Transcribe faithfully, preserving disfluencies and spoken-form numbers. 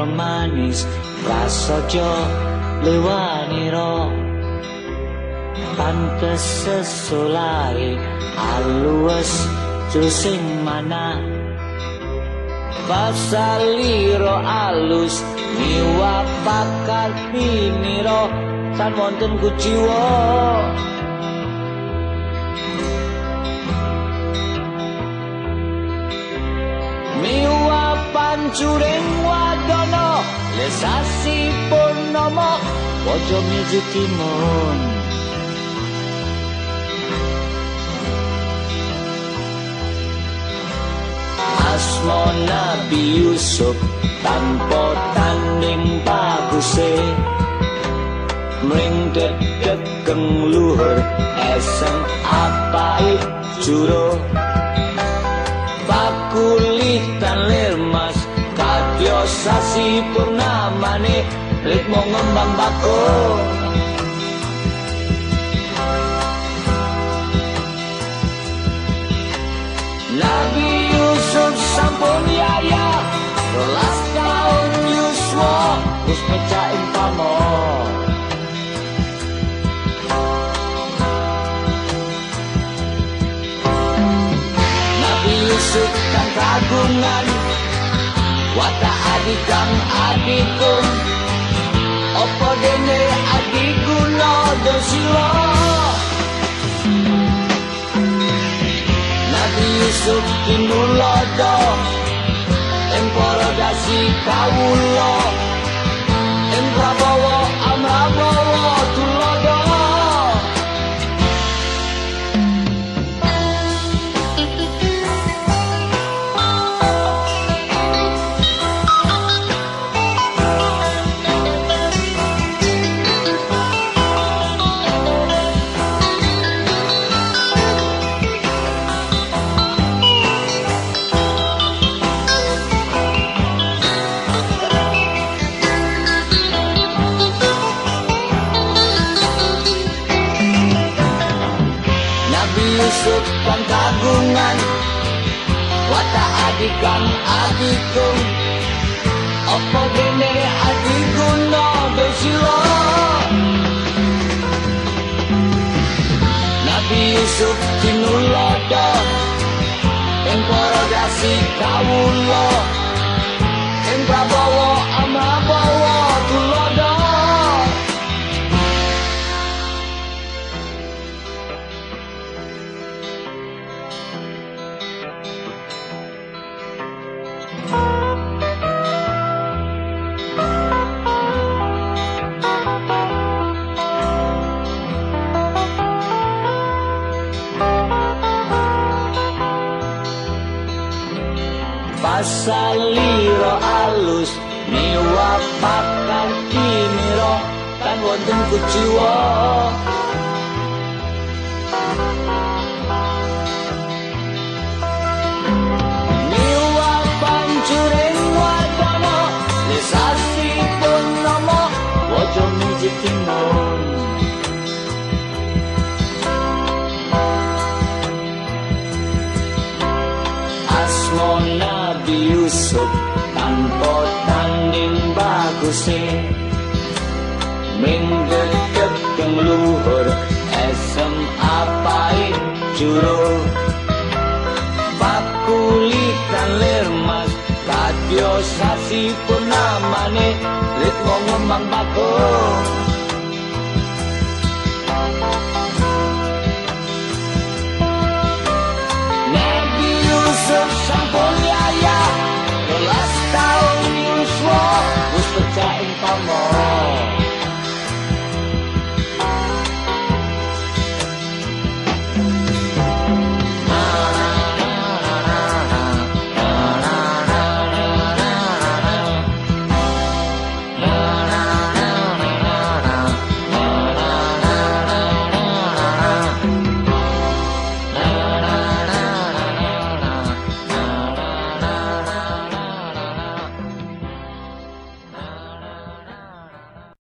manis prasaja lewanira pantes sesolae alus sing mana pasaliro alus miwa bakal piniro san wonten kuciwa miwa pancuring wadono lesasi purnomo ojo mijutimun asmo Nabi Yusuf tanpa tanding baguse mring degeng luhur esem apai juro pakulitan lermas kadya sasi purnamane ritmo ngembang bako Nabi Yusuf sampun yaya rolas taun yuswa wis pecah ing pamor Nabi Yusuf kang kagungan watak adik kang adikung opo dene adikuna dosilo Nabi Yusuf kinulodo ing para dasi kawula ing Prabowo Amrabowo tulodo Yusuf kang kagungan watak adik kang adikung apa dene adikuna besilo Nabi Yusuf kinulodo ing para dasi kawula ing Prabowo Amrabowo tulodo pasaliro alus miwa pakan kiniro kan wonten kuciwa miwa pancuring wadono lesasi purnomo ojo mijitimun asmo Nabi Yusuf tanpa tanding baguse menggedeg keng luhur esem apai juro pakulitan lermas kadya sasi purnamane ritmo ngembang bako